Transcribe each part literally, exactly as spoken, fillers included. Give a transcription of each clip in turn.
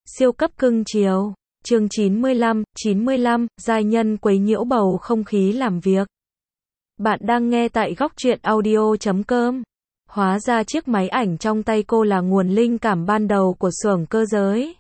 Siêu cấp cưng chiều. Chương chín mươi lăm, chín mươi lăm, giai nhân quấy nhiễu bầu không khí làm việc. Bạn đang nghe tại góc truyện audio chấm com. Hóa ra chiếc máy ảnh trong tay cô là nguồn linh cảm ban đầu của xưởng cơ giới.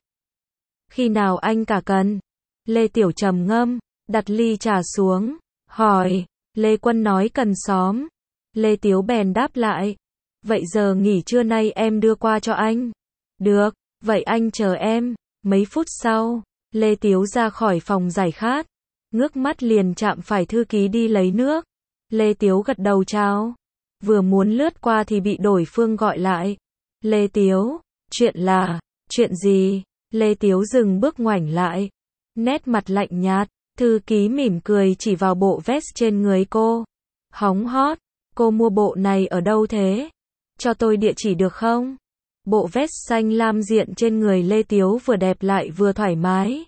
Khi nào anh cả cần? Lê Tiểu trầm ngâm, đặt ly trà xuống, hỏi. Lê Quân nói cần xóm. Lê Tiếu bèn đáp lại. Vậy giờ nghỉ trưa nay em đưa qua cho anh. Được, vậy anh chờ em. Mấy phút sau, Lê Tiếu ra khỏi phòng giải khát. Ngước mắt liền chạm phải thư ký đi lấy nước. Lê Tiếu gật đầu chào. Vừa muốn lướt qua thì bị đối phương gọi lại. Lê Tiếu, chuyện là, chuyện gì? Lê Tiếu dừng bước ngoảnh lại. Nét mặt lạnh nhạt, thư ký mỉm cười chỉ vào bộ vest trên người cô. Hóng hot, cô mua bộ này ở đâu thế? Cho tôi địa chỉ được không? Bộ vest xanh lam diện trên người Lê Tiếu vừa đẹp lại vừa thoải mái.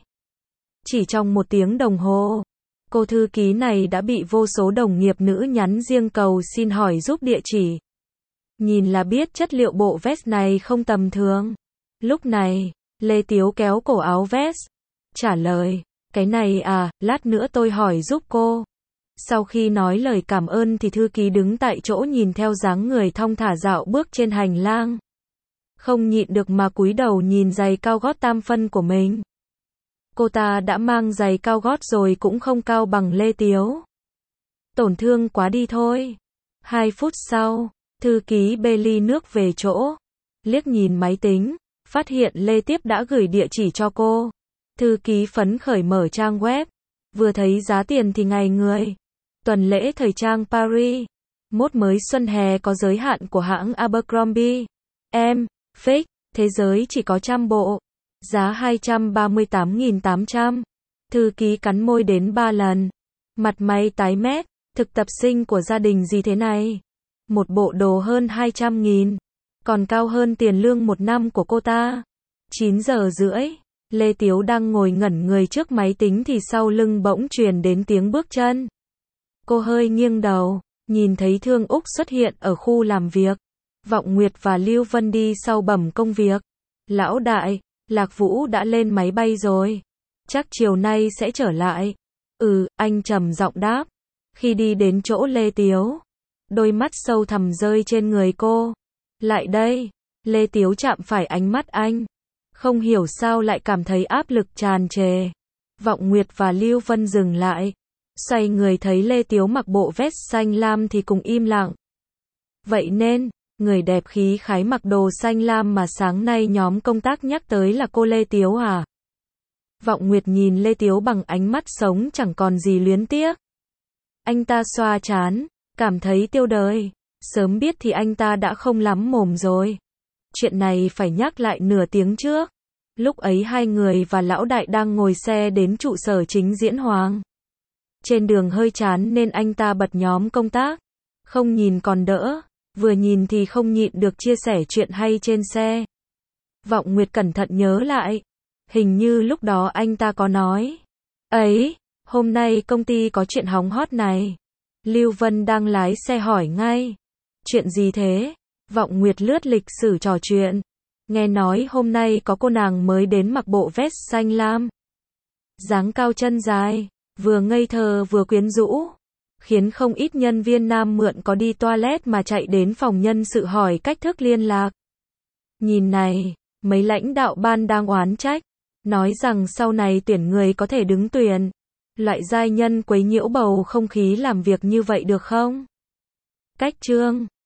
Chỉ trong một tiếng đồng hồ, cô thư ký này đã bị vô số đồng nghiệp nữ nhắn riêng cầu xin hỏi giúp địa chỉ. Nhìn là biết chất liệu bộ vest này không tầm thường. Lúc này, Lê Tiếu kéo cổ áo vest. Trả lời, cái này à, lát nữa tôi hỏi giúp cô. Sau khi nói lời cảm ơn thì thư ký đứng tại chỗ nhìn theo dáng người thong thả dạo bước trên hành lang. Không nhịn được mà cúi đầu nhìn giày cao gót tam phân của mình. Cô ta đã mang giày cao gót rồi cũng không cao bằng Lê Tiếu. Tổn thương quá đi thôi. Hai phút sau, thư ký bê ly nước về chỗ. Liếc nhìn máy tính, phát hiện Lê Tiếp đã gửi địa chỉ cho cô. Thư ký phấn khởi mở trang web. Vừa thấy giá tiền thì ngày người. Tuần lễ thời trang Paris. Mốt mới xuân hè có giới hạn của hãng Abercrombie. Em, fake, thế giới chỉ có trăm bộ. Giá hai trăm ba mươi tám nghìn tám trăm. Thư ký cắn môi đến ba lần. Mặt mày tái mét, thực tập sinh của gia đình gì thế này? Một bộ đồ hơn hai trăm nghìn. Còn cao hơn tiền lương một năm của cô ta. chín giờ rưỡi. Lê Tiếu đang ngồi ngẩn người trước máy tính thì sau lưng bỗng truyền đến tiếng bước chân. Cô hơi nghiêng đầu, nhìn thấy Thương Úc xuất hiện ở khu làm việc. Vọng Nguyệt và Lưu Vân đi sau bẩm công việc. Lão đại, Lạc Vũ đã lên máy bay rồi. Chắc chiều nay sẽ trở lại. Ừ, anh trầm giọng đáp. Khi đi đến chỗ Lê Tiếu, đôi mắt sâu thẳm rơi trên người cô. Lại đây. Lê Tiếu chạm phải ánh mắt anh. Không hiểu sao lại cảm thấy áp lực tràn trề. Vọng Nguyệt và Lưu Vân dừng lại. Xoay người thấy Lê Tiếu mặc bộ vest xanh lam thì cùng im lặng. Vậy nên, người đẹp khí khái mặc đồ xanh lam mà sáng nay nhóm công tác nhắc tới là cô Lê Tiếu à? Vọng Nguyệt nhìn Lê Tiếu bằng ánh mắt sống chẳng còn gì luyến tiếc. Anh ta xoa trán, cảm thấy tiêu đời. Sớm biết thì anh ta đã không lắm mồm rồi. Chuyện này phải nhắc lại nửa tiếng trước. Lúc ấy hai người và lão đại đang ngồi xe đến trụ sở chính Diễn Hoàng. Trên đường hơi chán nên anh ta bật nhóm công tác. Không nhìn còn đỡ, vừa nhìn thì không nhịn được chia sẻ chuyện hay trên xe. Vọng Nguyệt cẩn thận nhớ lại. Hình như lúc đó anh ta có nói. Ấy, hôm nay công ty có chuyện hóng hot này. Lưu Vân đang lái xe hỏi ngay. Chuyện gì thế? Vọng Nguyệt lướt lịch sử trò chuyện. Nghe nói hôm nay có cô nàng mới đến mặc bộ vest xanh lam. Dáng cao chân dài, vừa ngây thơ vừa quyến rũ. Khiến không ít nhân viên nam mượn có đi toilet mà chạy đến phòng nhân sự hỏi cách thức liên lạc. Nhìn này, mấy lãnh đạo ban đang oán trách. Nói rằng sau này tuyển người có thể đứng tuyển. Loại giai nhân quấy nhiễu bầu không khí làm việc như vậy được không? Cách chương